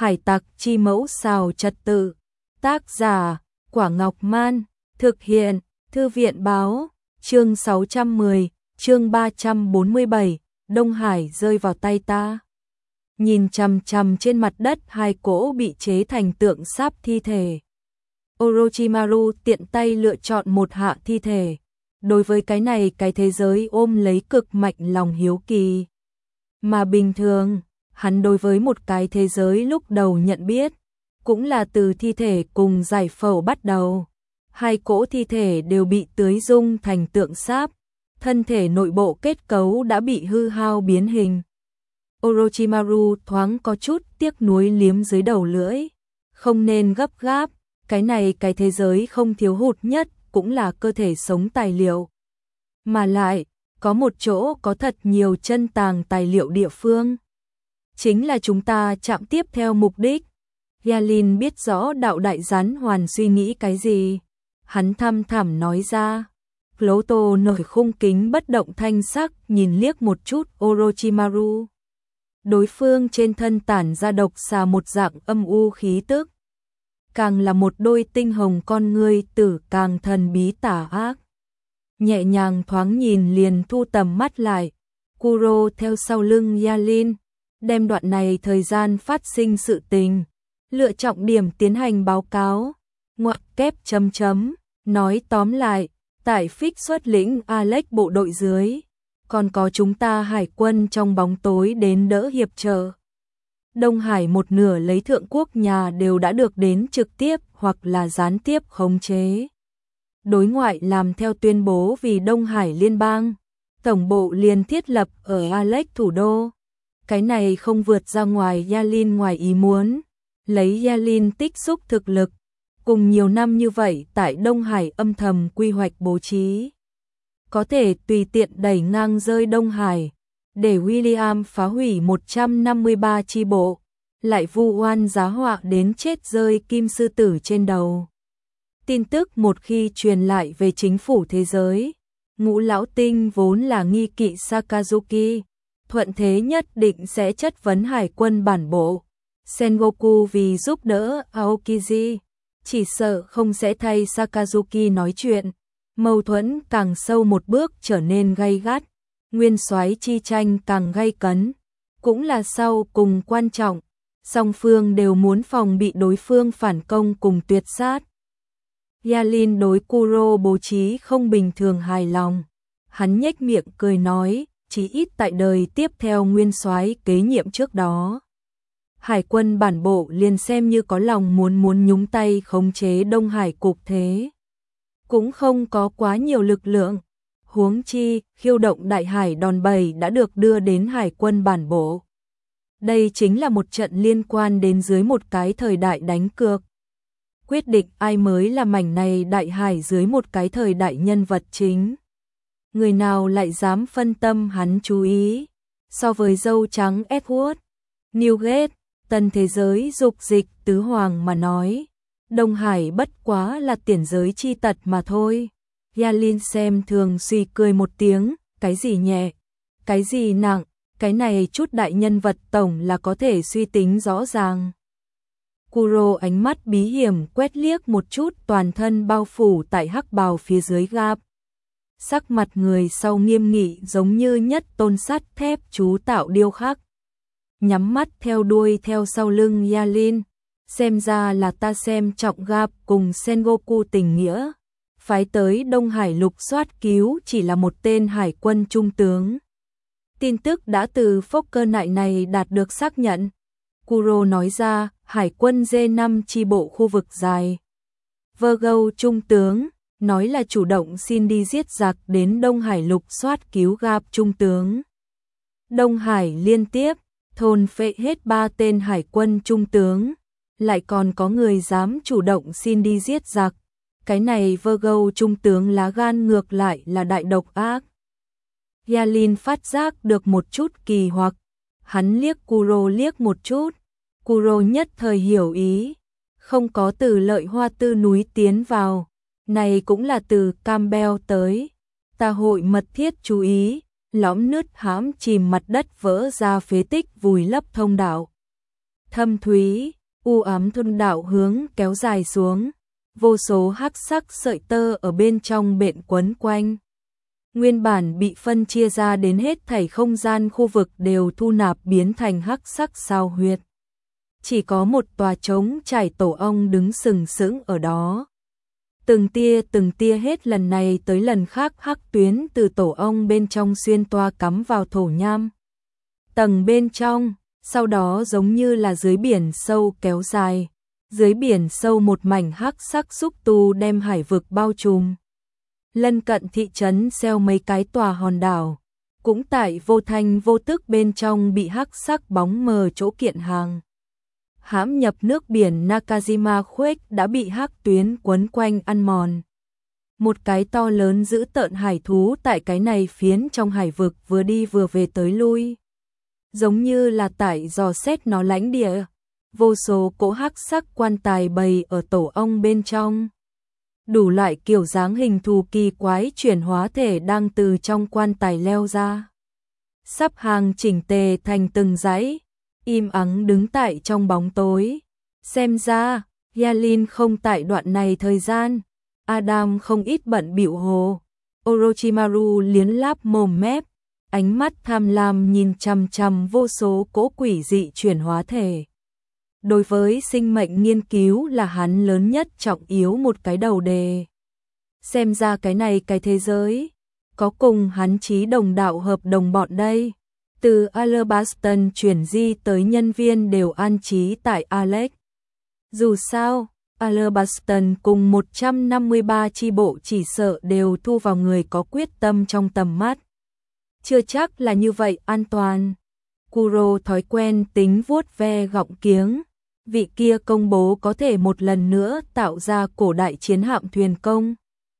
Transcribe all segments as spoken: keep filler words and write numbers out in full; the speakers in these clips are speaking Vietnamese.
Hải tặc chi mẫu xào trật tự. Tác giả, Quả Ngọc Man. Thực hiện, Thư viện báo. Chương sáu trăm mười, chương ba trăm bốn mươi bảy, Đông Hải rơi vào tay ta. Nhìn chằm chằm trên mặt đất hai cỗ bị chế thành tượng sáp thi thể. Orochimaru tiện tay lựa chọn một hạ thi thể. Đối với cái này cái thế giới ôm lấy cực mạnh lòng hiếu kỳ. Mà bình thường, hắn đối với một cái thế giới lúc đầu nhận biết, cũng là từ thi thể cùng giải phẫu bắt đầu. Hai cỗ thi thể đều bị tưới dung thành tượng sáp, thân thể nội bộ kết cấu đã bị hư hao biến hình. Orochimaru thoáng có chút tiếc nuối liếm dưới đầu lưỡi. Không nên gấp gáp, cái này cái thế giới không thiếu hụt nhất cũng là cơ thể sống tài liệu. Mà lại, có một chỗ có thật nhiều chân tàng tài liệu địa phương. Chính là chúng ta chạm tiếp theo mục đích. Yalin biết rõ đạo đại rắn hoàn suy nghĩ cái gì. Hắn thăm thẳm nói ra. Cloto nổi khung kính bất động thanh sắc nhìn liếc một chút Orochimaru. Đối phương trên thân tản ra độc xà một dạng âm u khí tức. Càng là một đôi tinh hồng con ngươi tử càng thần bí tà ác. Nhẹ nhàng thoáng nhìn liền thu tầm mắt lại. Kuro theo sau lưng Yalin, đem đoạn này thời gian phát sinh sự tình, lựa trọng điểm tiến hành báo cáo. Ngoặc kép chấm chấm, nói tóm lại, tại Phích xuất lĩnh Alex bộ đội dưới, còn có chúng ta hải quân trong bóng tối đến đỡ hiệp trợ. Đông Hải một nửa lấy thượng quốc nhà đều đã được đến trực tiếp hoặc là gián tiếp khống chế. Đối ngoại làm theo tuyên bố vì Đông Hải liên bang, tổng bộ liền thiết lập ở Alex thủ đô. Cái này không vượt ra ngoài Yalin ngoài ý muốn, lấy Yalin tích xúc thực lực, cùng nhiều năm như vậy tại Đông Hải âm thầm quy hoạch bố trí. Có thể tùy tiện đẩy ngang rơi Đông Hải, để William phá hủy một trăm năm mươi ba chi bộ, lại vu oan giá họa đến chết rơi kim sư tử trên đầu. Tin tức một khi truyền lại về chính phủ thế giới, Ngũ Lão Tinh vốn là nghi kỵ Sakazuki, thuận thế nhất định sẽ chất vấn hải quân bản bộ. Sengoku vì giúp đỡ Aokiji, chỉ sợ không sẽ thay Sakazuki nói chuyện. Mâu thuẫn càng sâu một bước trở nên gay gắt, nguyên soái chi tranh càng gay cấn, cũng là sau cùng quan trọng, song phương đều muốn phòng bị đối phương phản công cùng tuyệt sát. Yalin đối Kuro bố trí không bình thường hài lòng, hắn nhếch miệng cười nói, chỉ ít tại đời tiếp theo nguyên soái kế nhiệm trước đó. Hải quân bản bộ liền xem như có lòng muốn muốn nhúng tay khống chế Đông Hải cục thế. Cũng không có quá nhiều lực lượng, huống chi khiêu động đại hải đòn bẩy đã được đưa đến hải quân bản bộ. Đây chính là một trận liên quan đến dưới một cái thời đại đánh cược. Quyết định ai mới là mảnh này đại hải dưới một cái thời đại nhân vật chính. Người nào lại dám phân tâm hắn chú ý. So với dâu trắng Edward, Newgate, tân thế giới dục dịch tứ hoàng mà nói, Đông Hải bất quá là tiền giới chi tật mà thôi. Yalin xem thường suy cười một tiếng, cái gì nhẹ, cái gì nặng, cái này chút đại nhân vật tổng là có thể suy tính rõ ràng. Kuro ánh mắt bí hiểm quét liếc một chút toàn thân bao phủ tại hắc bào phía dưới gap. Sắc mặt người sau nghiêm nghị giống như nhất tôn sắt thép chú tạo điêu khắc. Nhắm mắt theo đuôi theo sau lưng Yalin, xem ra là ta xem trọng gap cùng Sengoku tình nghĩa. Phái tới Đông Hải lục soát cứu chỉ là một tên hải quân trung tướng. Tin tức đã từ Fokker nại này đạt được xác nhận. Kuro nói ra, hải quân D năm chi bộ khu vực dài. Virgo trung tướng, nói là chủ động xin đi giết giặc đến Đông Hải lục soát cứu gap trung tướng. Đông Hải liên tiếp, thôn phệ hết ba tên hải quân trung tướng, lại còn có người dám chủ động xin đi giết giặc. Cái này Virgo trung tướng lá gan ngược lại là đại độc ác. Yalin phát giác được một chút kỳ hoặc, hắn liếc Kuro liếc một chút, Kuro nhất thời hiểu ý, không có từ lợi hoa tư núi tiến vào, này cũng là từ Campbell tới, ta hội mật thiết chú ý, lõm nứt hãm chìm mặt đất vỡ ra phế tích vùi lấp thông đạo. thâm thúy, u ám thông đạo hướng kéo dài xuống, vô số hắc sắc sợi tơ ở bên trong bện quấn quanh. Nguyên bản bị phân chia ra đến hết thảy không gian khu vực đều thu nạp biến thành hắc sắc sao huyệt. Chỉ có một tòa trống trải tổ ong đứng sừng sững ở đó. Từng tia từng tia hết lần này tới lần khác hắc tuyến từ tổ ong bên trong xuyên toa cắm vào thổ nham. Tầng bên trong, sau đó giống như là dưới biển sâu kéo dài. Dưới biển sâu một mảnh hắc sắc xúc tu đem hải vực bao trùm. Lân cận thị trấn xeo mấy cái tòa hòn đảo, cũng tại vô thanh vô tức bên trong bị hắc sắc bóng mờ chỗ kiện hàng. Hãm nhập nước biển Nakajima Khuếch đã bị hắc tuyến quấn quanh ăn mòn. Một cái to lớn dữ tợn hải thú tại cái này phiến trong hải vực vừa đi vừa về tới lui. Giống như là tại dò xét nó lãnh địa. Vô số cỗ hắc sắc quan tài bày ở tổ ong bên trong. Đủ loại kiểu dáng hình thù kỳ quái chuyển hóa thể đang từ trong quan tài leo ra. Sắp hàng chỉnh tề thành từng dãy, im ắng đứng tại trong bóng tối. Xem ra, Yalin không tại đoạn này thời gian. Adam không ít bận bịu hồ. Orochimaru liến láp mồm mép, ánh mắt tham lam nhìn chằm chằm vô số cỗ quỷ dị chuyển hóa thể. Đối với sinh mệnh nghiên cứu là hắn lớn nhất trọng yếu một cái đầu đề. Xem ra cái này cái thế giới, có cùng hắn chí đồng đạo hợp đồng bọn đây. Từ Alabaston chuyển di tới nhân viên đều an trí tại Alex. Dù sao, Alabaston cùng một trăm năm mươi ba chi bộ chỉ sợ đều thu vào người có quyết tâm trong tầm mắt. Chưa chắc là như vậy an toàn. Kuro thói quen tính vuốt ve gọng kiếng. Vị kia công bố có thể một lần nữa tạo ra cổ đại chiến hạm thuyền công.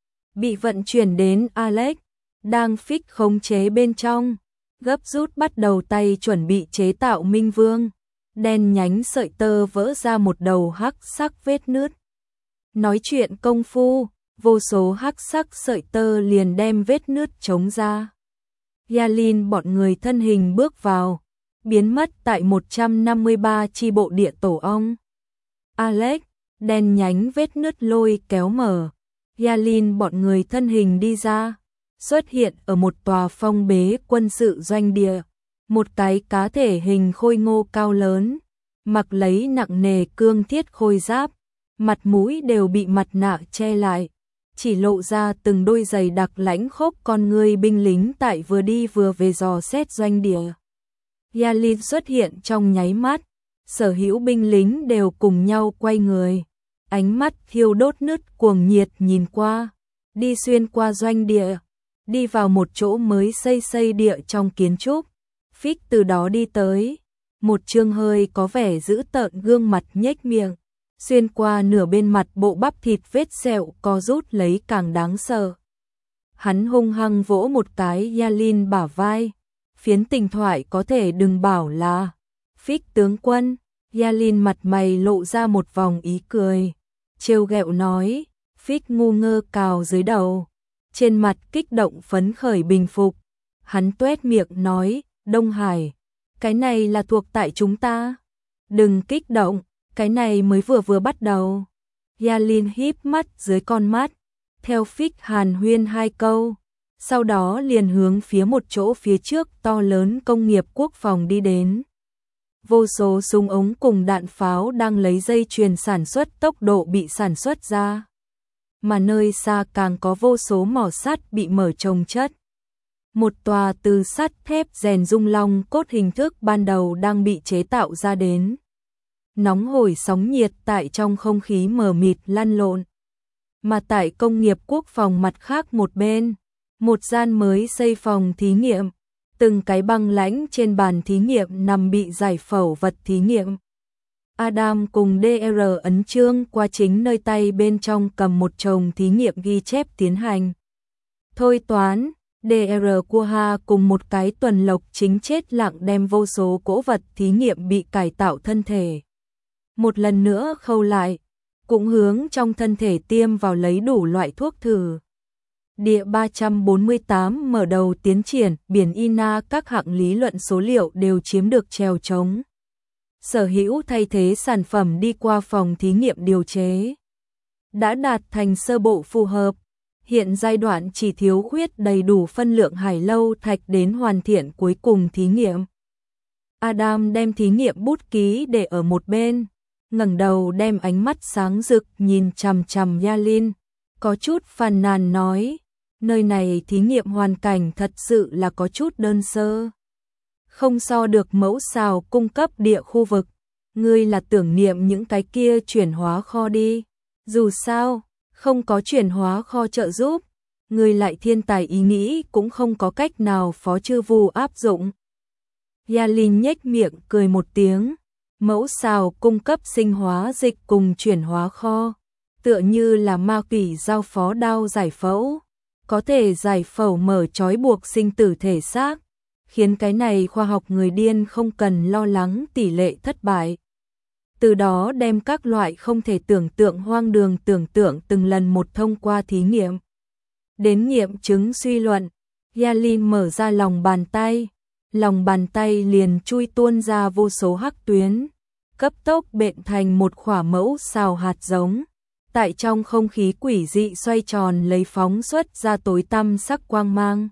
Bị vận chuyển đến Alex, đang phích khống chế bên trong, gấp rút bắt đầu tay chuẩn bị chế tạo Minh Vương. Đen nhánh sợi tơ vỡ ra một đầu hắc sắc vết nứt. Nói chuyện công phu, vô số hắc sắc sợi tơ liền đem vết nứt chống ra. Yalin bọn người thân hình bước vào, biến mất tại một trăm năm mươi ba chi bộ địa tổ ong. Alex, đen nhánh vết nứt lôi kéo mở. Yalin bọn người thân hình đi ra, xuất hiện ở một tòa phong bế quân sự doanh địa. Một cái cá thể hình khôi ngô cao lớn, mặc lấy nặng nề cương thiết khôi giáp, mặt mũi đều bị mặt nạ che lại, chỉ lộ ra từng đôi giày đặc lãnh khốc con người binh lính tại vừa đi vừa về dò xét doanh địa. Yalin xuất hiện trong nháy mắt, sở hữu binh lính đều cùng nhau quay người, ánh mắt thiêu đốt nứt cuồng nhiệt nhìn qua, đi xuyên qua doanh địa, đi vào một chỗ mới xây xây địa trong kiến trúc. Phích từ đó đi tới, một trương hơi có vẻ dữ tợn gương mặt nhếch miệng, xuyên qua nửa bên mặt bộ bắp thịt vết sẹo co rút lấy càng đáng sợ. Hắn hung hăng vỗ một cái Yalin bả vai, phiến tình thoại có thể đừng bảo là Phích tướng quân. Yalin mặt mày lộ ra một vòng ý cười, trêu ghẹo nói, Phích ngu ngơ cào dưới đầu, trên mặt kích động phấn khởi bình phục. Hắn tuét miệng nói, Đông Hải, cái này là thuộc tại chúng ta. Đừng kích động, cái này mới vừa vừa bắt đầu. Yalin híp mắt dưới con mắt, theo Phích hàn huyên hai câu, sau đó liền hướng phía một chỗ phía trước to lớn công nghiệp quốc phòng đi đến. Vô số súng ống cùng đạn pháo đang lấy dây chuyền sản xuất tốc độ bị sản xuất ra. Mà nơi xa càng có vô số mỏ sắt bị mở chồng chất. Một tòa từ sắt thép rèn dung long cốt hình thức ban đầu đang bị chế tạo ra đến. Nóng hổi sóng nhiệt tại trong không khí mờ mịt lăn lộn. Mà tại công nghiệp quốc phòng mặt khác một bên, một gian mới xây phòng thí nghiệm, từng cái băng lãnh trên bàn thí nghiệm nằm bị giải phẫu vật thí nghiệm. Adam cùng đê rờ ấn chương qua chính nơi tay bên trong cầm một chồng thí nghiệm ghi chép tiến hành. Thôi toán, đê rờ Kuha cùng một cái tuần lộc chính chết lặng đem vô số cỗ vật thí nghiệm bị cải tạo thân thể. Một lần nữa khâu lại, cũng hướng trong thân thể tiêm vào lấy đủ loại thuốc thử. Địa ba trăm bốn mươi tám mở đầu tiến triển, biển Ina các hạng lý luận số liệu đều chiếm được trèo trống. sở hữu thay thế sản phẩm đi qua phòng thí nghiệm điều chế. Đã đạt thành sơ bộ phù hợp, hiện giai đoạn chỉ thiếu khuyết đầy đủ phân lượng hải lâu thạch đến hoàn thiện cuối cùng thí nghiệm. Adam đem thí nghiệm bút ký để ở một bên, ngẩng đầu đem ánh mắt sáng rực nhìn chằm chằm Yalin, có chút phàn nàn nói, nơi này thí nghiệm hoàn cảnh thật sự là có chút đơn sơ. Không so được mẫu xào cung cấp địa khu vực, ngươi là tưởng niệm những cái kia chuyển hóa kho đi. Dù sao, không có chuyển hóa kho trợ giúp, ngươi lại thiên tài ý nghĩ cũng không có cách nào phó chư vù áp dụng. Yalin nhếch miệng cười một tiếng, mẫu xào cung cấp sinh hóa dịch cùng chuyển hóa kho, tựa như là ma quỷ giao phó đao giải phẫu, có thể giải phẫu mở trói buộc sinh tử thể xác, khiến cái này khoa học người điên không cần lo lắng tỷ lệ thất bại. Từ đó đem các loại không thể tưởng tượng hoang đường tưởng tượng từng lần một thông qua thí nghiệm. Đến nghiệm chứng suy luận, Yalin mở ra lòng bàn tay, lòng bàn tay liền chui tuôn ra vô số hắc tuyến, cấp tốc bện thành một khỏa mẫu xào hạt giống, tại trong không khí quỷ dị xoay tròn lấy phóng xuất ra tối tăm sắc quang mang.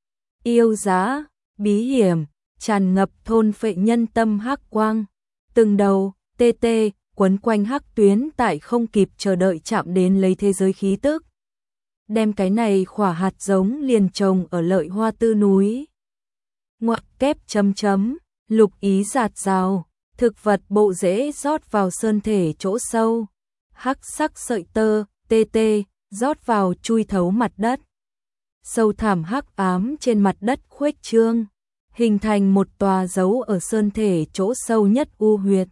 Yêu giá, bí hiểm, tràn ngập thôn phệ nhân tâm hắc quang, từng đầu tê tê quấn quanh hắc tuyến tại không kịp chờ đợi chạm đến lấy thế giới khí tức. Đem cái này khỏa hạt giống liền trồng ở lợi hoa tư núi. Ngoặc kép chấm chấm, lục ý giạt rào, thực vật bộ rễ rót vào sơn thể chỗ sâu, hắc sắc sợi tơ, tê tê, rót vào chui thấu mặt đất. Sâu thẳm hắc ám trên mặt đất khuếch trương, hình thành một tòa dấu ở sơn thể chỗ sâu nhất u huyệt.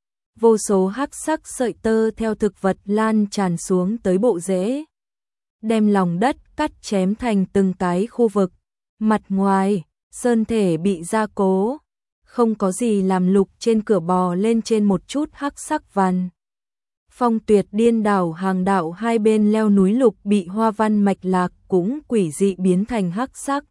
Vô số hắc sắc sợi tơ theo thực vật lan tràn xuống tới bộ rễ, đem lòng đất cắt chém thành từng cái khu vực. Mặt ngoài, sơn thể bị gia cố, không có gì làm lục trên cửa bò lên trên một chút hắc sắc văn. Phong tuyệt điên đảo hàng đạo hai bên leo núi lục bị hoa văn mạch lạc cũng quỷ dị biến thành hắc sắc.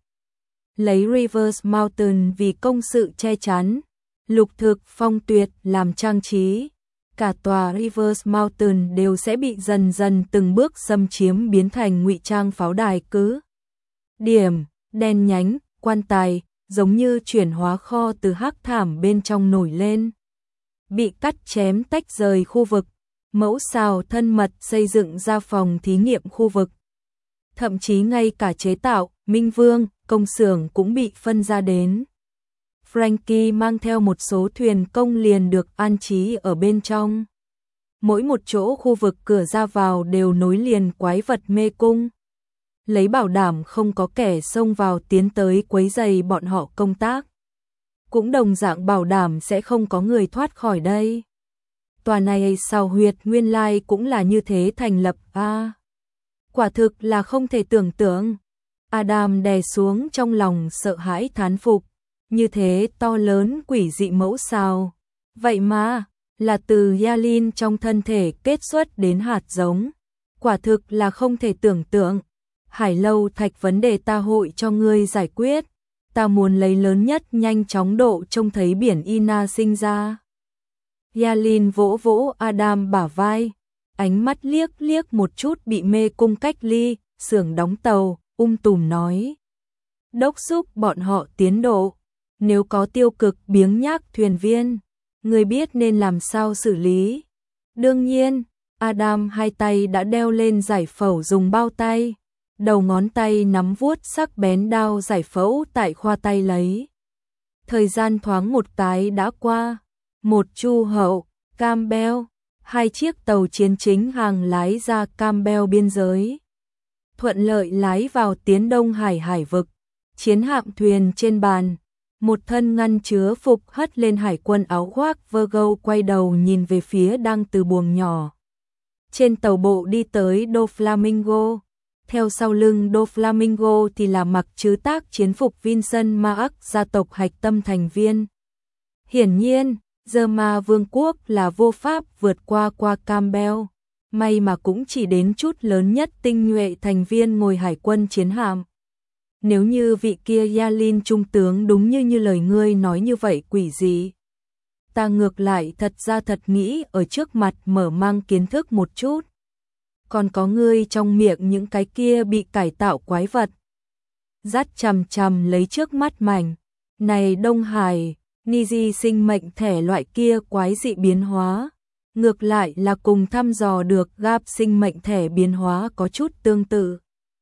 Lấy Rivers Mountain vì công sự che chắn, lục thực phong tuyệt làm trang trí, cả tòa Rivers Mountain đều sẽ bị dần dần từng bước xâm chiếm biến thành ngụy trang pháo đài cứ. Điểm, đen nhánh, quan tài, giống như chuyển hóa kho từ hắc thảm bên trong nổi lên. Bị cắt chém tách rời khu vực, mẫu xào thân mật xây dựng ra phòng thí nghiệm khu vực. Thậm chí ngay cả chế tạo, minh vương, công xưởng cũng bị phân ra đến. Frankie mang theo một số thuyền công liền được an trí ở bên trong. Mỗi một chỗ khu vực cửa ra vào đều nối liền quái vật mê cung, lấy bảo đảm không có kẻ xông vào tiến tới quấy rầy bọn họ công tác. Cũng đồng dạng bảo đảm sẽ không có người thoát khỏi đây. Tòa này sao huyệt nguyên lai cũng là như thế thành lập a. À, quả thực là không thể tưởng tượng. Adam đè xuống trong lòng sợ hãi thán phục, như thế to lớn quỷ dị mẫu sao, vậy mà là từ Yalin trong thân thể kết xuất đến hạt giống, quả thực là không thể tưởng tượng. Hải lâu thạch vấn đề ta hội cho ngươi giải quyết, ta muốn lấy lớn nhất nhanh chóng độ trông thấy biển Ina sinh ra. Yalin vỗ vỗ Adam bả vai, ánh mắt liếc liếc một chút bị mê cung cách ly, xưởng đóng tàu, ung tùm nói. Đốc thúc bọn họ tiến độ, nếu có tiêu cực biếng nhác thuyền viên, người biết nên làm sao xử lý. Đương nhiên, Adam hai tay đã đeo lên giải phẫu dùng bao tay, đầu ngón tay nắm vuốt sắc bén đao giải phẫu tại khoa tay lấy. Thời gian thoáng một cái đã qua, một chu hậu, Campbell, hai chiếc tàu chiến chính hàng lái ra Campbell biên giới. Thuận lợi lái vào tiến Đông Hải hải vực, chiến hạm thuyền trên bàn, một thân ngăn chứa phục hất lên hải quân áo khoác Virgo quay đầu nhìn về phía đang từ buồng nhỏ. Trên tàu bộ đi tới Doflamingo, theo sau lưng Doflamingo thì là mặc chứ tác chiến phục Vincent Mark gia tộc hạch tâm thành viên. Hiển nhiên, giờ mà vương quốc là vô pháp vượt qua qua Campbell, may mà cũng chỉ đến chút lớn nhất tinh nhuệ thành viên ngồi hải quân chiến hạm. Nếu như vị kia Yalin trung tướng đúng như như lời ngươi nói như vậy quỷ gì, ta ngược lại thật ra thật nghĩ ở trước mặt mở mang kiến thức một chút. Còn có ngươi trong miệng những cái kia bị cải tạo quái vật. Dắt chằm chằm lấy trước mắt mảnh. Này Đông Hải, Niji sinh mệnh thể loại kia quái dị biến hóa. Ngược lại là cùng thăm dò được gap sinh mệnh thể biến hóa có chút tương tự.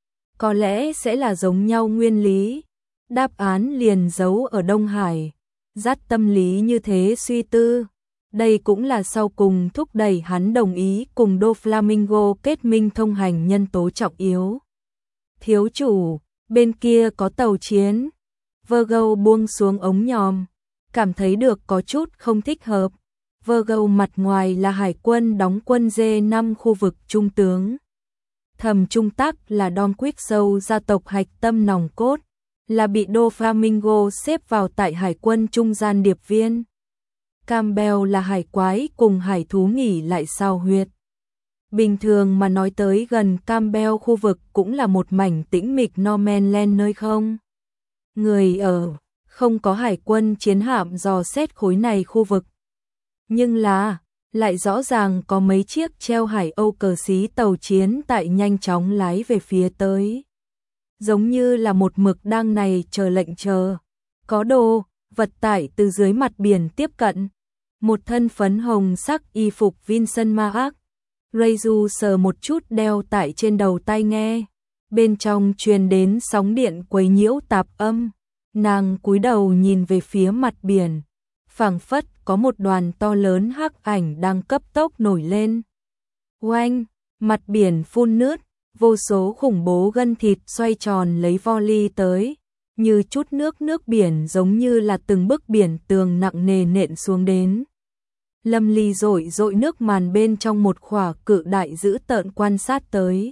Có lẽ sẽ là giống nhau nguyên lý. Đáp án liền giấu ở Đông Hải. Dắt tâm lý như thế suy tư. Đây cũng là sau cùng thúc đẩy hắn đồng ý cùng Doflamingo kết minh thông hành nhân tố trọng yếu. Thiếu chủ, bên kia có tàu chiến. Virgo buông xuống ống nhòm, cảm thấy được có chút không thích hợp. Virgo mặt ngoài là hải quân đóng quân D năm khu vực trung tướng. Thầm trung tắc là Don Quixote gia tộc hạch tâm nòng cốt, là bị Doflamingo xếp vào tại hải quân trung gian điệp viên. Campbell là hải quái cùng hải thú nghỉ lại sao huyệt. Bình thường mà nói tới gần Campbell khu vực cũng là một mảnh tĩnh mịch no man land nơi không người ở, không có hải quân chiến hạm dò xét khối này khu vực. Nhưng là, lại rõ ràng có mấy chiếc treo Hải Âu cờ xí tàu chiến tại nhanh chóng lái về phía tới. Giống như là một mực đang này chờ lệnh chờ. Có đồ, vật tải từ dưới mặt biển tiếp cận. Một thân phấn hồng sắc y phục Vincent Mark. Rayju sờ một chút đeo tại trên đầu tai nghe. Bên trong truyền đến sóng điện quấy nhiễu tạp âm. Nàng cúi đầu nhìn về phía mặt biển. Phảng phất có một đoàn to lớn hắc ảnh đang cấp tốc nổi lên. Oanh, mặt biển phun nước, vô số khủng bố gân thịt xoay tròn lấy volley tới, như chút nước nước biển giống như là từng bức biển tường nặng nề nện xuống đến. Lâm Ly rội rội nước màn bên trong một khỏa cự đại dữ tợn quan sát tới.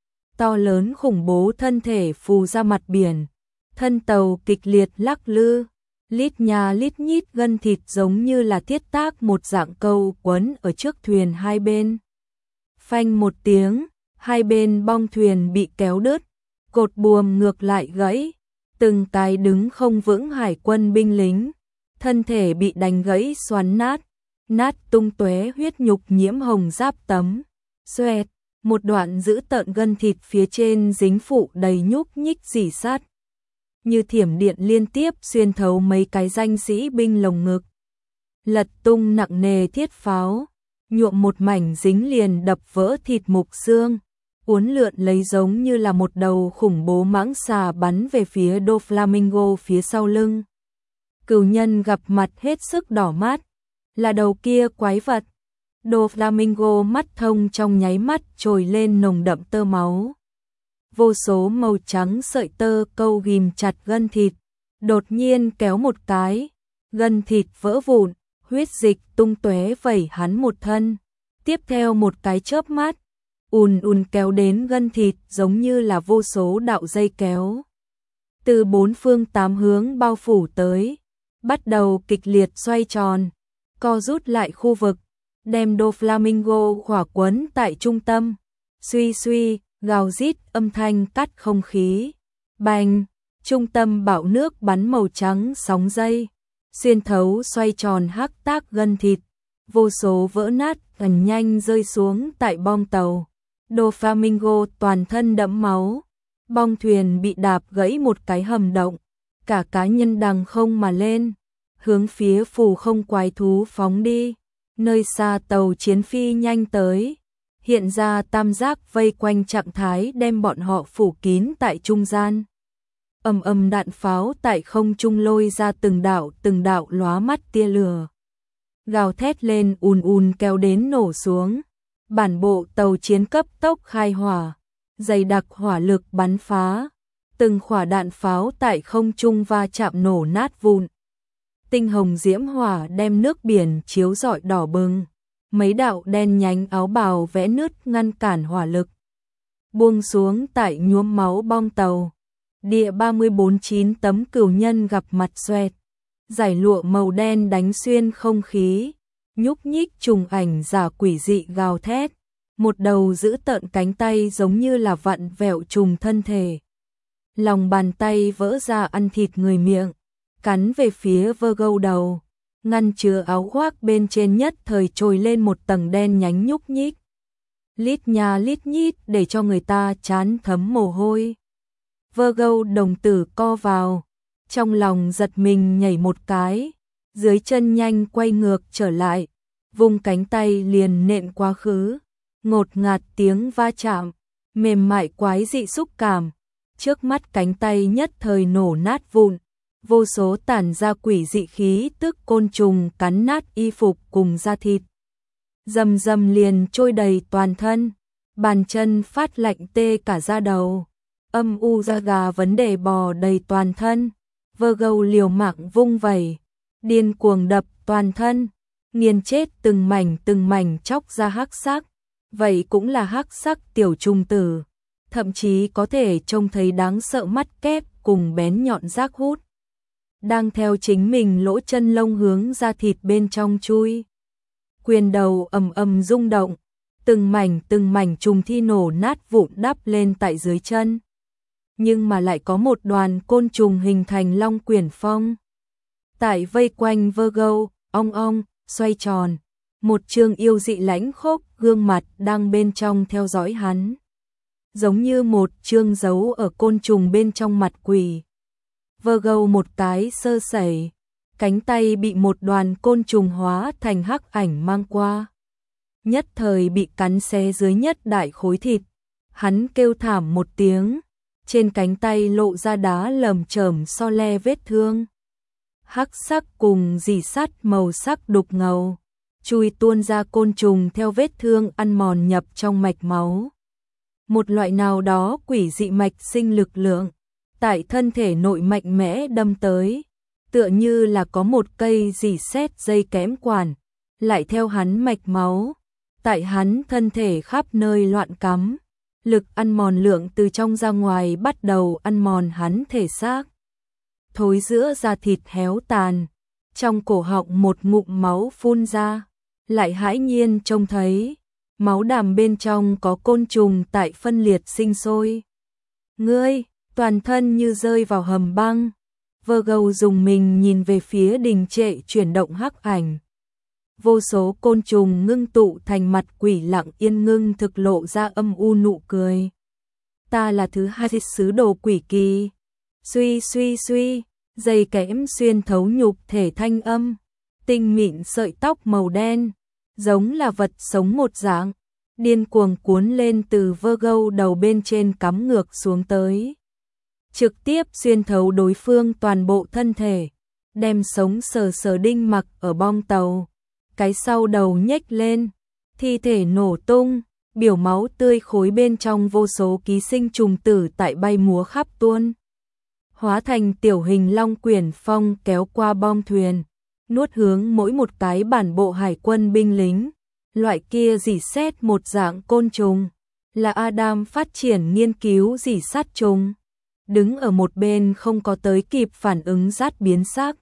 To lớn khủng bố thân thể phù ra mặt biển, thân tàu kịch liệt lắc lư. Lít nhà lít nhít gân thịt giống như là thiết tác một dạng câu quấn ở trước thuyền hai bên. Phanh một tiếng, hai bên bong thuyền bị kéo đứt, cột buồm ngược lại gãy, từng cái đứng không vững hải quân binh lính, thân thể bị đánh gãy xoắn nát, nát tung tóe huyết nhục nhiễm hồng giáp tấm. Xoẹt, một đoạn giữ tợn gân thịt phía trên dính phụ đầy nhúc nhích rỉ sát. Như thiểm điện liên tiếp xuyên thấu mấy cái danh sĩ binh lồng ngực. Lật tung nặng nề thiết pháo, nhuộm một mảnh dính liền đập vỡ thịt mục xương, uốn lượn lấy giống như là một đầu khủng bố mãng xà bắn về phía Doflamingo phía sau lưng. Cửu nhân gặp mặt hết sức đỏ mắt, là đầu kia quái vật. Doflamingo mắt thông trong nháy mắt trồi lên nồng đậm tơ máu. Vô số màu trắng sợi tơ câu ghim chặt gân thịt, đột nhiên kéo một cái, gân thịt vỡ vụn, huyết dịch tung tóe vẩy hắn một thân. Tiếp theo một cái chớp mắt, ùn ùn kéo đến gân thịt giống như là vô số đạo dây kéo. Từ bốn phương tám hướng bao phủ tới, bắt đầu kịch liệt xoay tròn, co rút lại khu vực, đem Doflamingo khỏa quấn tại trung tâm. Suy suy, gào rít âm thanh cắt không khí. Bành, trung tâm bão nước bắn màu trắng sóng dây, xuyên thấu xoay tròn hắc tác gân thịt, vô số vỡ nát gần nhanh rơi xuống tại bong tàu. Doflamingo toàn thân đẫm máu, bong thuyền bị đạp gãy một cái hầm động, cả cá nhân đằng không mà lên, hướng phía phù không quái thú phóng đi. Nơi xa tàu chiến phi nhanh tới, hiện ra tam giác vây quanh trạng thái đem bọn họ phủ kín tại trung gian. Ầm ầm đạn pháo tại không trung lôi ra từng đạo từng đạo lóa mắt tia lửa. Gào thét lên ùn ùn kéo đến nổ xuống. Bản bộ tàu chiến cấp tốc khai hỏa, dày đặc hỏa lực bắn phá. Từng khỏa đạn pháo tại không trung va chạm nổ nát vụn. Tinh hồng diễm hỏa đem nước biển chiếu rọi đỏ bừng. Mấy đạo đen nhánh áo bào vẽ nứt ngăn cản hỏa lực. Buông xuống tại nhuốm máu bong tàu. Địa ba mươi bốn chín tấm cửu nhân gặp mặt xoẹt. Giải lụa màu đen đánh xuyên không khí. Nhúc nhích trùng ảnh giả quỷ dị gào thét. Một đầu giữ tợn cánh tay giống như là vặn vẹo trùng thân thể. Lòng bàn tay vỡ ra ăn thịt người miệng. Cắn về phía Virgo đầu. ngăn chứa áo khoác bên trên nhất thời trồi lên một tầng đen nhánh nhúc nhích. Lít nha lít nhít để cho người ta chán thấm mồ hôi. Virgo đồng tử co vào, trong lòng giật mình nhảy một cái, dưới chân nhanh quay ngược trở lại, vùng cánh tay liền nện quá khứ, ngột ngạt tiếng va chạm, mềm mại quái dị xúc cảm, trước mắt cánh tay nhất thời nổ nát vụn, vô số tản ra quỷ dị khí tức côn trùng cắn nát y phục cùng da thịt. Rầm rầm liền trôi đầy toàn thân, bàn chân phát lạnh tê cả da đầu, âm u da gà vấn đề bò đầy toàn thân, Virgo liều mạng vung vẩy, điên cuồng đập toàn thân, nghiền chết từng mảnh từng mảnh chóc ra hắc sắc, vậy cũng là hắc sắc tiểu trùng tử, thậm chí có thể trông thấy đáng sợ mắt kép cùng bén nhọn rác hút, đang theo chính mình lỗ chân lông hướng ra thịt bên trong chui. Quyền đầu ầm ầm rung động, từng mảnh từng mảnh trùng thi nổ nát vụn đắp lên tại dưới chân. Nhưng mà lại có một đoàn côn trùng hình thành long quyển phong. Tại vây quanh Virgo, ong ong, xoay tròn. Một trương yêu dị lãnh khốc gương mặt đang bên trong theo dõi hắn. Giống như một trương dấu ở côn trùng bên trong mặt quỷ. Virgo một cái sơ sẩy, cánh tay bị một đoàn côn trùng hóa thành hắc ảnh mang qua. Nhất thời bị cắn xé dưới nhất đại khối thịt. Hắn kêu thảm một tiếng, trên cánh tay lộ ra đá lởm chởm so le vết thương. Hắc sắc cùng dì sắt màu sắc đục ngầu, chui tuôn ra côn trùng theo vết thương ăn mòn nhập trong mạch máu. Một loại nào đó quỷ dị mạch sinh lực lượng, tại thân thể nội mạnh mẽ đâm tới, tựa như là có một cây dì xét dây kẽm quản, lại theo hắn mạch máu, tại hắn thân thể khắp nơi loạn cắm, lực ăn mòn lượng từ trong ra ngoài bắt đầu ăn mòn hắn thể xác. Thối giữa da thịt héo tàn, trong cổ họng một ngụm máu phun ra, lại hãi nhiên trông thấy, máu đàm bên trong có côn trùng tại phân liệt sinh sôi. Ngươi, toàn thân như rơi vào hầm băng. Virgo dùng mình nhìn về phía đình trệ chuyển động hắc ảnh. Vô số côn trùng ngưng tụ thành mặt quỷ lặng yên ngưng thực lộ ra âm u nụ cười. Ta là thứ hai sứ đồ quỷ kỳ. Suy suy suy, dây kẽm xuyên thấu nhục thể thanh âm. Tinh mịn sợi tóc màu đen, giống là vật sống một dạng, điên cuồng cuốn lên từ Virgo đầu bên trên cắm ngược xuống tới. Trực tiếp xuyên thấu đối phương toàn bộ thân thể, đem sống sờ sờ đinh mặc ở bong tàu. Cái sau đầu nhếch lên, thi thể nổ tung, biểu máu tươi khối bên trong vô số ký sinh trùng tử tại bay múa khắp tuôn. Hóa thành tiểu hình long quyển phong kéo qua bong thuyền, nuốt hướng mỗi một cái bản bộ hải quân binh lính. Loại kia dỉ xét một dạng côn trùng, là Adam phát triển nghiên cứu dỉ sát trùng. Đứng ở một bên không có tới kịp phản ứng rát biến sắc.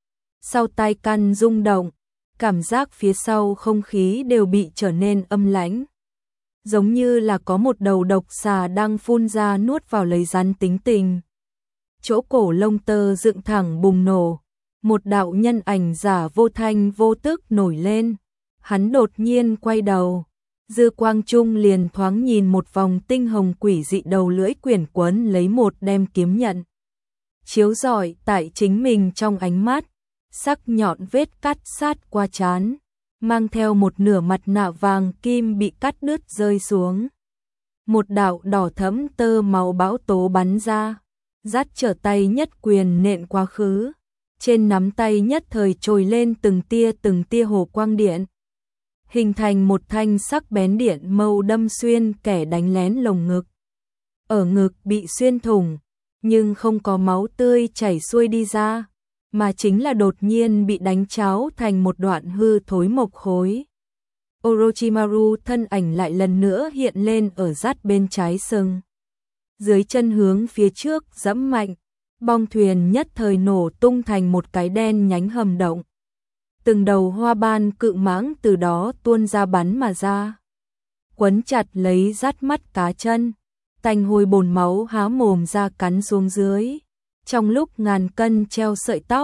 Sau tai căn rung động, cảm giác phía sau không khí đều bị trở nên âm lãnh. Giống như là có một đầu độc xà đang phun ra nuốt vào lấy rắn tính tình. Chỗ cổ lông tơ dựng thẳng bùng nổ, một đạo nhân ảnh giả vô thanh vô tức nổi lên. Hắn đột nhiên quay đầu, dư quang trung liền thoáng nhìn một vòng tinh hồng quỷ dị đầu lưỡi quyển quấn lấy một đem kiếm nhận. Chiếu rọi tại chính mình trong ánh mắt, sắc nhọn vết cắt sát qua trán, mang theo một nửa mặt nạ vàng kim bị cắt đứt rơi xuống. Một đạo đỏ thẫm tơ máu bão tố bắn ra, dắt trở tay nhất quyền nện quá khứ. Trên nắm tay nhất thời trồi lên từng tia từng tia hồ quang điện, hình thành một thanh sắc bén điện mâu đâm xuyên kẻ đánh lén lồng ngực. Ở ngực bị xuyên thủng, nhưng không có máu tươi chảy xuôi đi ra, mà chính là đột nhiên bị đánh cháo thành một đoạn hư thối mộc khối. Orochimaru thân ảnh lại lần nữa hiện lên ở rát bên trái sừng. Dưới chân hướng phía trước giẫm mạnh, bong thuyền nhất thời nổ tung thành một cái đen nhánh hầm động. Từng đầu hoa ban cự mãng từ đó tuôn ra bắn mà ra. Quấn chặt lấy rát mắt cá chân, tanh hôi bồn máu há mồm ra cắn xuống dưới. Trong lúc ngàn cân treo sợi tóc,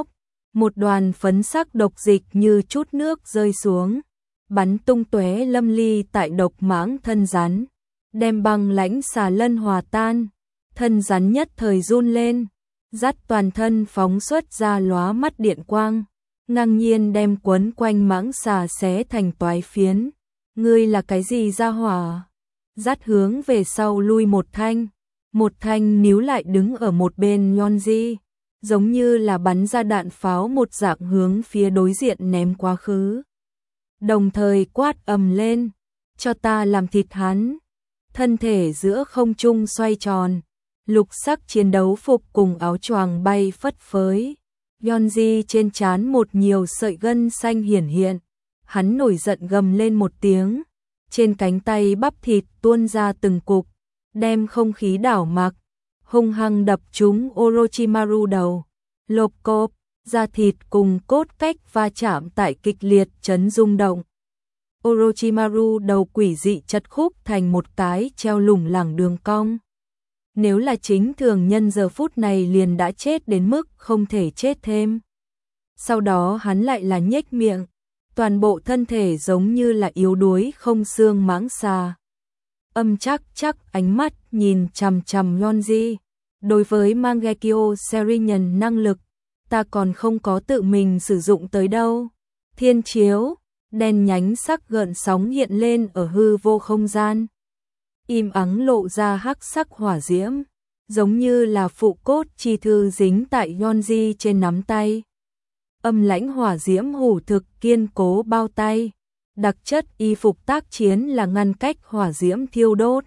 Một đoàn phấn sắc độc dịch như chút nước rơi xuống, bắn tung tóe lâm ly tại độc mãng thân rắn, đem băng lãnh xà lân hòa tan, thân rắn nhất thời run lên, dắt toàn thân phóng xuất ra lóa mắt điện quang, ngang nhiên đem quấn quanh mãng xà xé thành toái phiến. Ngươi là cái gì ra hỏa? Dắt hướng về sau lui một thanh, một thanh níu lại đứng ở một bên Yonji, giống như là bắn ra đạn pháo một dạng hướng phía đối diện ném quá khứ. Đồng thời quát ầm lên, cho ta làm thịt hắn. Thân thể giữa không trung xoay tròn, lục sắc chiến đấu phục cùng áo choàng bay phất phới. Yonji trên trán một nhiều sợi gân xanh hiển hiện, hắn nổi giận gầm lên một tiếng, trên cánh tay bắp thịt tuôn ra từng cục, đem không khí đảo mặc, hung hăng đập trúng Orochimaru đầu, lộp cộp, da thịt cùng cốt cách va chạm tại kịch liệt chấn rung động. Orochimaru đầu quỷ dị chật khúc thành một cái treo lủng lẳng đường cong. Nếu là chính thường nhân giờ phút này liền đã chết đến mức không thể chết thêm. Sau đó hắn lại là nhếch miệng, toàn bộ thân thể giống như là yếu đuối không xương mãng xà. Âm chắc chắc ánh mắt nhìn chằm chằm Yonji. Đối với Mangekyo Sharingan năng lực, ta còn không có tự mình sử dụng tới đâu. Thiên chiếu, đen nhánh sắc gợn sóng hiện lên ở hư vô không gian. Im ắng lộ ra hắc sắc hỏa diễm, giống như là phụ cốt chi thư dính tại Yonji trên nắm tay. Âm lãnh hỏa diễm hủ thực kiên cố bao tay, đặc chất y phục tác chiến là ngăn cách hỏa diễm thiêu đốt.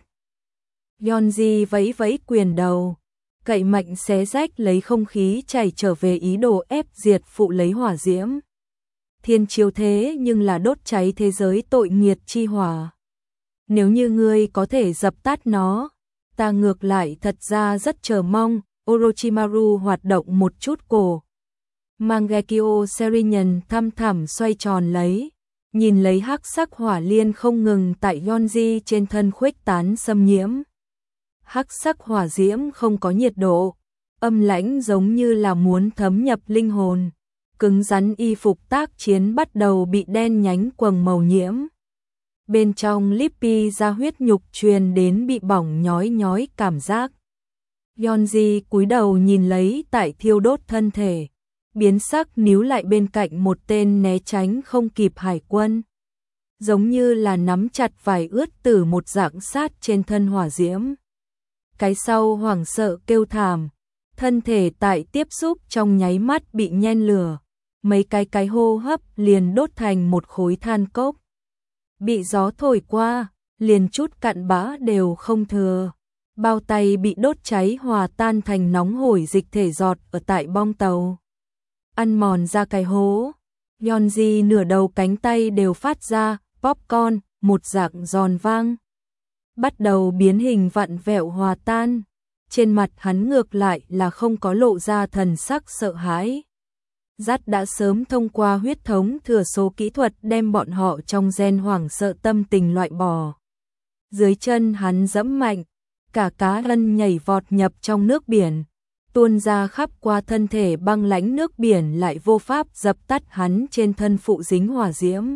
Yonji vẫy vẫy quyền đầu, cậy mạnh xé rách lấy không khí chảy trở về ý đồ ép diệt phụ lấy hỏa diễm. Thiên chiếu thế nhưng là đốt cháy thế giới tội nghiệt chi hỏa. Nếu như ngươi có thể dập tắt nó, ta ngược lại thật ra rất chờ mong. Orochimaru hoạt động một chút cổ. Mangekyo Sharingan thăm thẳm xoay tròn lấy, nhìn lấy hắc sắc hỏa liên không ngừng tại Yonji trên thân khuếch tán xâm nhiễm. Hắc sắc hỏa diễm không có nhiệt độ, âm lãnh giống như là muốn thấm nhập linh hồn, cứng rắn y phục tác chiến bắt đầu bị đen nhánh quầng màu nhiễm. Bên trong Lippy ra huyết nhục truyền đến bị bỏng nhói nhói cảm giác. Yonji cúi đầu nhìn lấy tại thiêu đốt thân thể, biến sắc níu lại bên cạnh một tên né tránh không kịp hải quân. Giống như là nắm chặt vải ướt từ một dạng sát trên thân hỏa diễm. Cái sau hoảng sợ kêu thảm, thân thể tại tiếp xúc trong nháy mắt bị nhen lửa, mấy cái cái hô hấp liền đốt thành một khối than cốc. Bị gió thổi qua, liền chút cặn bã đều không thừa. Bao tay bị đốt cháy hòa tan thành nóng hổi dịch thể giọt ở tại bong tàu. Ăn mòn ra cái hố. Yonji nửa đầu cánh tay đều phát ra popcorn, một dạng giòn vang. Bắt đầu biến hình vặn vẹo hòa tan. Trên mặt hắn ngược lại là không có lộ ra thần sắc sợ hãi. Dắt đã sớm thông qua huyết thống thừa số kỹ thuật đem bọn họ trong gen hoảng sợ tâm tình loại bỏ. Dưới chân hắn dẫm mạnh, cả cá lân nhảy vọt nhập trong nước biển, tuôn ra khắp qua thân thể băng lãnh nước biển lại vô pháp dập tắt hắn trên thân phụ dính hỏa diễm.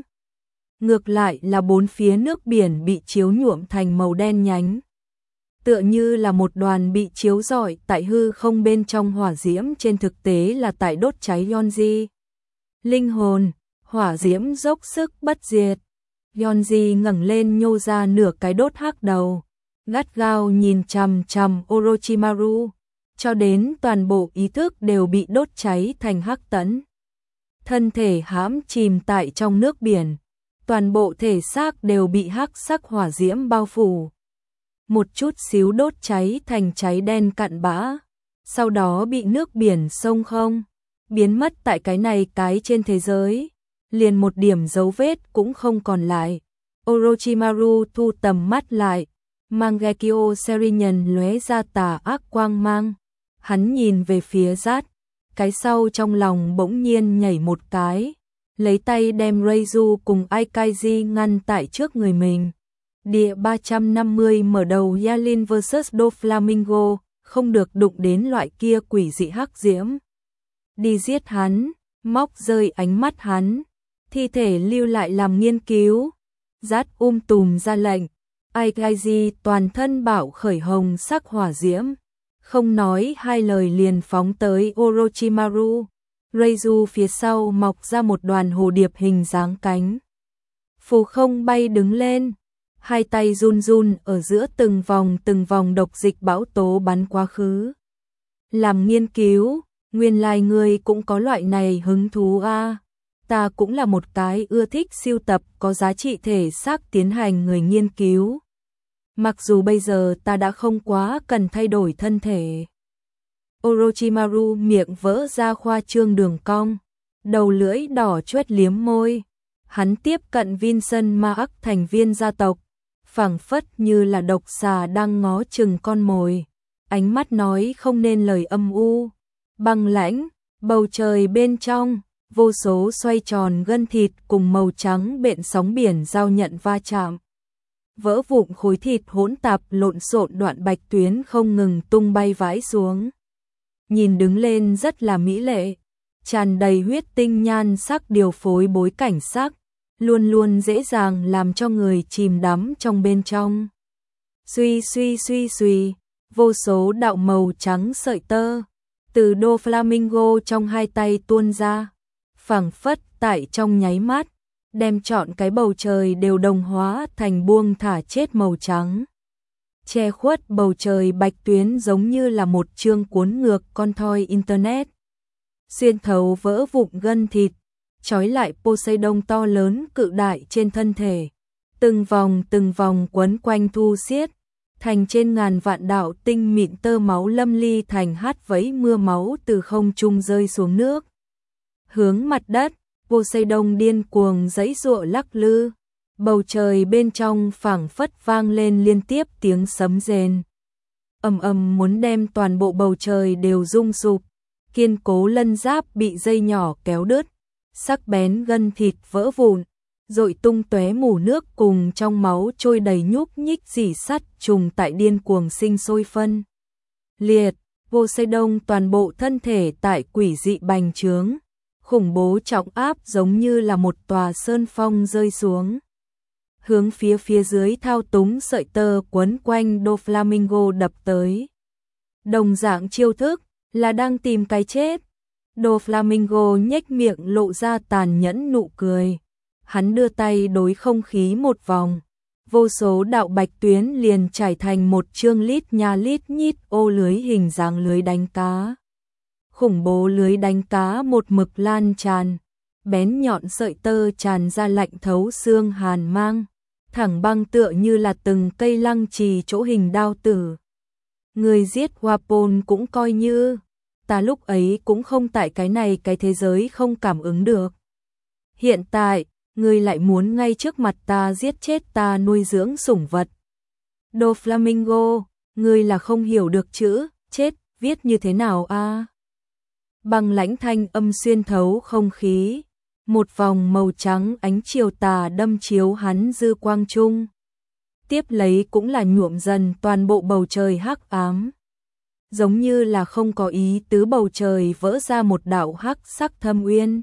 Ngược lại là bốn phía nước biển bị chiếu nhuộm thành màu đen nhánh. Tựa như là một đoàn bị chiếu rọi tại hư không bên trong hỏa diễm trên thực tế là tại đốt cháy Yonji. Linh hồn, hỏa diễm dốc sức bất diệt. Yonji ngẩng lên nhô ra nửa cái đốt hắc đầu, gắt gao nhìn chằm chằm Orochimaru, cho đến toàn bộ ý thức đều bị đốt cháy thành hắc tẫn. Thân thể hãm chìm tại trong nước biển, toàn bộ thể xác đều bị hắc sắc hỏa diễm bao phủ. Một chút xíu đốt cháy thành cháy đen cặn bã, sau đó bị nước biển sông không, biến mất tại cái này cái trên thế giới, liền một điểm dấu vết cũng không còn lại. Orochimaru thu tầm mắt lại, Mangekyo Sharingan lóe ra tà ác quang mang, hắn nhìn về phía Dát, cái sau trong lòng bỗng nhiên nhảy một cái, lấy tay đem Reizu cùng Aikaiji ngăn tại trước người mình. Địa ba trăm năm mươi mở đầu Yalin versus Doflamingo, không được đụng đến loại kia quỷ dị hắc diễm. Đi giết hắn, móc rơi ánh mắt hắn, thi thể lưu lại làm nghiên cứu. Dát um tùm ra lệnh, Aikaiji toàn thân bạo khởi hồng sắc hỏa diễm, không nói hai lời liền phóng tới Orochimaru. Reizu phía sau mọc ra một đoàn hồ điệp hình dáng cánh. Phù không bay đứng lên, hai tay run run ở giữa từng vòng từng vòng độc dịch bão tố bắn quá khứ. Làm nghiên cứu, nguyên lai ngươi cũng có loại này hứng thú a. À. Ta cũng là một cái ưa thích sưu tập có giá trị thể xác tiến hành người nghiên cứu. Mặc dù bây giờ ta đã không quá cần thay đổi thân thể. Orochimaru miệng vỡ ra khoa trương đường cong, đầu lưỡi đỏ chót liếm môi. Hắn tiếp cận Vincent Mark thành viên gia tộc, phảng phất như là độc xà đang ngó chừng con mồi. Ánh mắt nói không nên lời âm u, băng lãnh, bầu trời bên trong, vô số xoay tròn gân thịt cùng màu trắng bện sóng biển giao nhận va chạm. Vỡ vụn khối thịt hỗn tạp lộn xộn đoạn bạch tuyến không ngừng tung bay vãi xuống. Nhìn đứng lên rất là mỹ lệ, tràn đầy huyết tinh nhan sắc điều phối bối cảnh sắc, luôn luôn dễ dàng làm cho người chìm đắm trong bên trong. Suy suy suy suy, vô số đạo màu trắng sợi tơ, từ đô flamingo trong hai tay tuôn ra, phảng phất tại trong nháy mắt, đem trọn cái bầu trời đều đồng hóa thành buông thả chết màu trắng. Che khuất bầu trời bạch tuyến giống như là một chương cuốn ngược con thoi internet. Xuyên thấu vỡ vụn gân thịt, trói lại Poseidon to lớn cự đại trên thân thể. Từng vòng từng vòng quấn quanh thu xiết, thành trên ngàn vạn đạo tinh mịn tơ máu lâm ly thành hát vẫy mưa máu từ không trung rơi xuống nước. Hướng mặt đất, Poseidon điên cuồng giãy giụa lắc lư. Bầu trời bên trong phảng phất vang lên liên tiếp tiếng sấm rền. Ầm ầm muốn đem toàn bộ bầu trời đều rung sụp. Kiên cố lân giáp bị dây nhỏ kéo đứt, sắc bén gân thịt vỡ vụn, dội tung tóe mù nước cùng trong máu trôi đầy nhúc nhích rỉ sắt trùng tại điên cuồng sinh sôi phân. Liệt, Poseidon toàn bộ thân thể tại quỷ dị bành trướng, khủng bố trọng áp giống như là một tòa sơn phong rơi xuống. Hướng phía phía dưới thao túng sợi tơ quấn quanh đô flamingo đập tới. Đồng dạng chiêu thức là đang tìm cái chết. Đô flamingo nhếch miệng lộ ra tàn nhẫn nụ cười. Hắn đưa tay đối không khí một vòng. Vô số đạo bạch tuyến liền trải thành một chương lít nha lít nhít ô lưới hình dáng lưới đánh cá. Khủng bố lưới đánh cá một mực lan tràn. Bén nhọn sợi tơ tràn ra lạnh thấu xương hàn mang. Thẳng băng tựa như là từng cây lăng trì chỗ hình đao tử. Người giết Wapol cũng coi như, ta lúc ấy cũng không tại cái này cái thế giới không cảm ứng được. Hiện tại, ngươi lại muốn ngay trước mặt ta giết chết ta nuôi dưỡng sủng vật. Đô Flamingo, ngươi là không hiểu được chữ, chết, viết như thế nào a? À? Băng lãnh thanh âm xuyên thấu không khí. Một vòng màu trắng ánh chiều tà đâm chiếu hắn dư quang trung. Tiếp lấy cũng là nhuộm dần toàn bộ bầu trời hắc ám. Giống như là không có ý tứ bầu trời vỡ ra một đạo hắc sắc thâm uyên.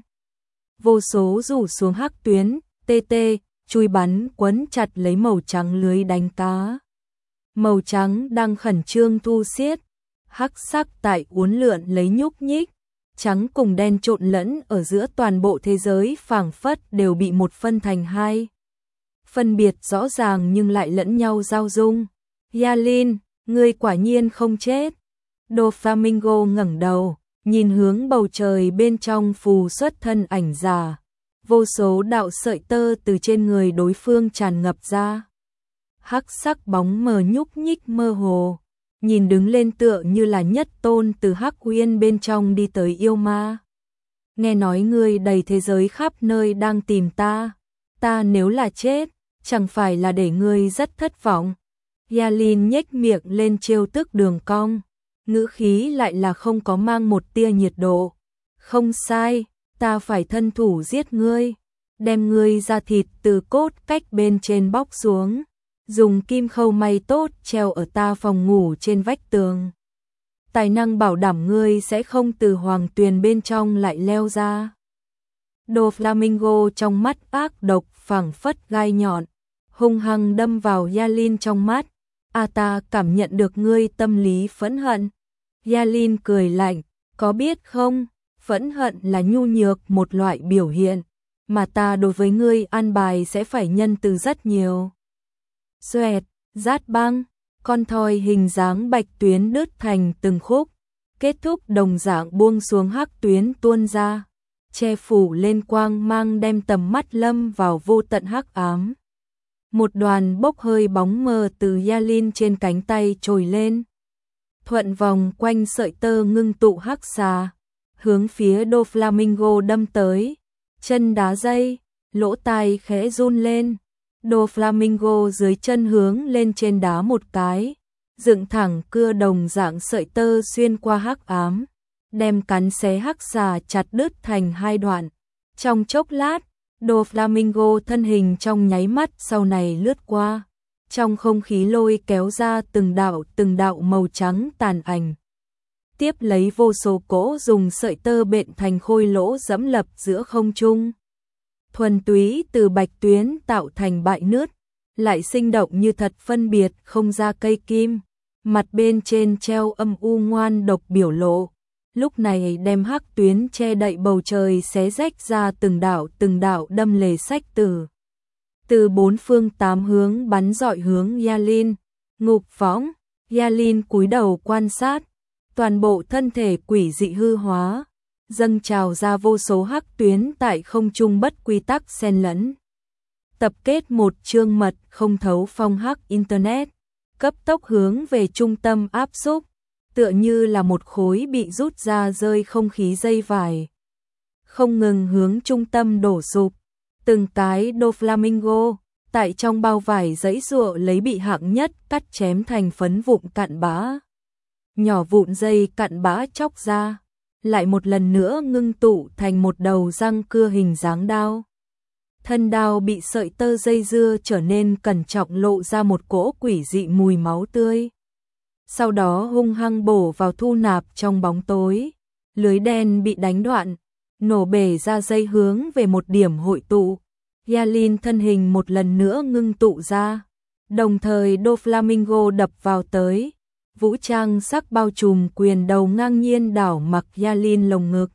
Vô số rủ xuống hắc tuyến, tê tê, chui bắn quấn chặt lấy màu trắng lưới đánh cá. Màu trắng đang khẩn trương thu xiết, hắc sắc tại uốn lượn lấy nhúc nhích. Trắng cùng đen trộn lẫn ở giữa toàn bộ thế giới phảng phất đều bị một phân thành hai. Phân biệt rõ ràng nhưng lại lẫn nhau giao dung. Yalin, ngươi quả nhiên không chết. Đô Flamingo ngẩng đầu, nhìn hướng bầu trời bên trong phù xuất thân ảnh giả. Vô số đạo sợi tơ từ trên người đối phương tràn ngập ra. Hắc sắc bóng mờ nhúc nhích mơ hồ. Nhìn đứng lên tựa như là nhất tôn từ hắc uyên bên trong đi tới yêu ma. Nghe nói ngươi đầy thế giới khắp nơi đang tìm ta. Ta nếu là chết, chẳng phải là để ngươi rất thất vọng. Yalin nhếch miệng lên trêu tức đường cong. Ngữ khí lại là không có mang một tia nhiệt độ. Không sai, ta phải thân thủ giết ngươi. Đem ngươi ra thịt từ cốt cách bên trên bóc xuống. Dùng kim khâu may tốt treo ở ta phòng ngủ trên vách tường. Tài năng bảo đảm ngươi sẽ không từ hoàng tuyền bên trong lại leo ra. Doflamingo trong mắt ác độc phảng phất gai nhọn, hung hăng đâm vào Yalin trong mắt. A ta cảm nhận được ngươi tâm lý phẫn hận. Yalin cười lạnh, có biết không, phẫn hận là nhu nhược một loại biểu hiện, mà ta đối với ngươi an bài sẽ phải nhân từ rất nhiều. Xoẹt, rát băng, con thoi hình dáng bạch tuyến đứt thành từng khúc, kết thúc đồng dạng buông xuống hắc tuyến tuôn ra, che phủ lên quang mang đem tầm mắt lâm vào vô tận hắc ám. Một đoàn bốc hơi bóng mờ từ Yalin trên cánh tay trồi lên, thuận vòng quanh sợi tơ ngưng tụ hắc xà, hướng phía Doflamingo đâm tới. Chân đá dây, lỗ tai khẽ run lên. Doflamingo dưới chân hướng lên trên đá một cái, dựng thẳng cưa đồng dạng sợi tơ xuyên qua hắc ám, đem cắn xé hắc xà chặt đứt thành hai đoạn. Trong chốc lát, Doflamingo thân hình trong nháy mắt sau này lướt qua, trong không khí lôi kéo ra từng đạo từng đạo màu trắng tàn ảnh. Tiếp lấy vô số cỗ dùng sợi tơ bện thành khôi lỗ dẫm lập giữa không trung. Thuần túy từ bạch tuyến tạo thành bại nứt, lại sinh động như thật phân biệt không ra cây kim, mặt bên trên treo âm u ngoan độc biểu lộ. Lúc này đem hắc tuyến che đậy bầu trời xé rách ra từng đạo từng đạo đâm lề sách từ. Từ bốn phương tám hướng bắn dọi hướng Yalin, ngục võng, Yalin cúi đầu quan sát, toàn bộ thân thể quỷ dị hư hóa, dâng trào ra vô số hắc tuyến tại không trung bất quy tắc xen lẫn. Tập kết một chương mật không thấu phong hắc internet, cấp tốc hướng về trung tâm áp xúc, tựa như là một khối bị rút ra rơi không khí dây vải, không ngừng hướng trung tâm đổ sụp. Từng cái Doflamingo tại trong bao vải giãy giụa lấy bị hạng nhất cắt chém thành phấn vụn cặn bã. Nhỏ vụn dây cặn bã chóc ra, lại một lần nữa ngưng tụ thành một đầu răng cưa hình dáng đao. Thân đao bị sợi tơ dây dưa trở nên cẩn trọng, lộ ra một cỗ quỷ dị mùi máu tươi. Sau đó hung hăng bổ vào thu nạp trong bóng tối. Lưới đen bị đánh đoạn, nổ bể ra dây hướng về một điểm hội tụ. Yalin thân hình một lần nữa ngưng tụ ra, đồng thời Doflamingo đập vào tới. Vũ trang sắc bao trùm quyền đầu ngang nhiên đảo mặc Yalin lồng ngực.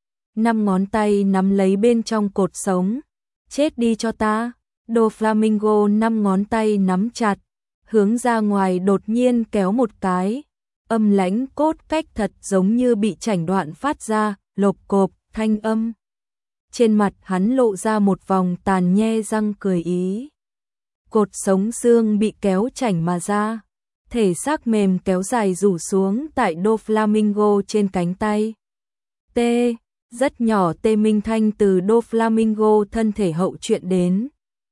Năm ngón tay nắm lấy bên trong cột sống. Chết đi cho ta. Doflamingo năm ngón tay nắm chặt, hướng ra ngoài đột nhiên kéo một cái. Âm lãnh cốt cách thật giống như bị chảnh đoạn phát ra, lộp cộp, thanh âm. Trên mặt hắn lộ ra một vòng tàn nhe răng cười ý. Cột sống xương bị kéo chảnh mà ra. Thể xác mềm kéo dài rủ xuống tại Doflamingo trên cánh tay. T. Rất nhỏ tê minh thanh từ Doflamingo thân thể hậu chuyện đến.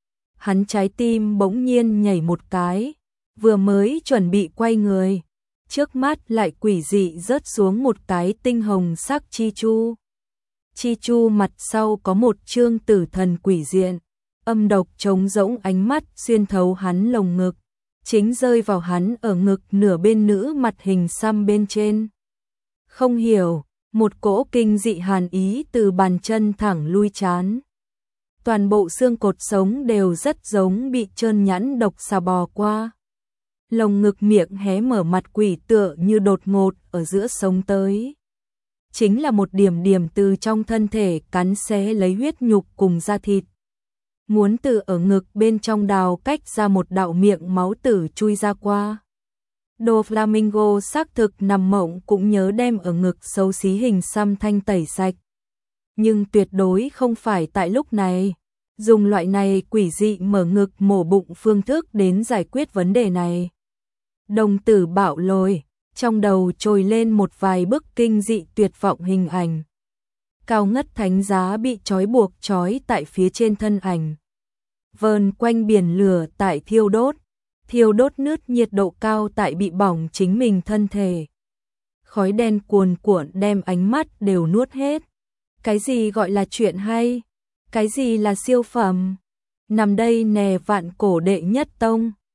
Hắn trái tim bỗng nhiên nhảy một cái, vừa mới chuẩn bị quay người, trước mắt lại quỷ dị rớt xuống một cái tinh hồng sắc chi chu. Chi chu mặt sau có một chương tử thần quỷ diện, âm độc trống rỗng ánh mắt xuyên thấu hắn lồng ngực, chính rơi vào hắn ở ngực nửa bên nữ mặt hình xăm bên trên. Không hiểu, một cỗ kinh dị hàn ý từ bàn chân thẳng lui trán. Toàn bộ xương cột sống đều rất giống bị trơn nhẵn độc xà bò qua. Lồng ngực miệng hé mở, mặt quỷ tựa như đột ngột ở giữa sống tới. Chính là một điểm điểm từ trong thân thể cắn xé lấy huyết nhục cùng da thịt. Muốn từ ở ngực bên trong đào cách ra một đạo miệng máu tử chui ra qua. Doflamingo xác thực nằm mộng cũng nhớ đem ở ngực xấu xí hình xăm thanh tẩy sạch. Nhưng tuyệt đối không phải tại lúc này. Dùng loại này quỷ dị mở ngực mổ bụng phương thức đến giải quyết vấn đề này. Đồng tử bạo lồi, trong đầu trồi lên một vài bức kinh dị tuyệt vọng hình ảnh. Cao ngất thánh giá bị trói buộc trói tại phía trên thân ảnh. Vờn quanh biển lửa tại thiêu đốt, thiêu đốt nứt nhiệt độ cao tại bị bỏng chính mình thân thể. Khói đen cuồn cuộn đem ánh mắt đều nuốt hết. Cái gì gọi là chuyện hay? Cái gì là siêu phẩm? Nằm đây nè vạn cổ đệ nhất tông,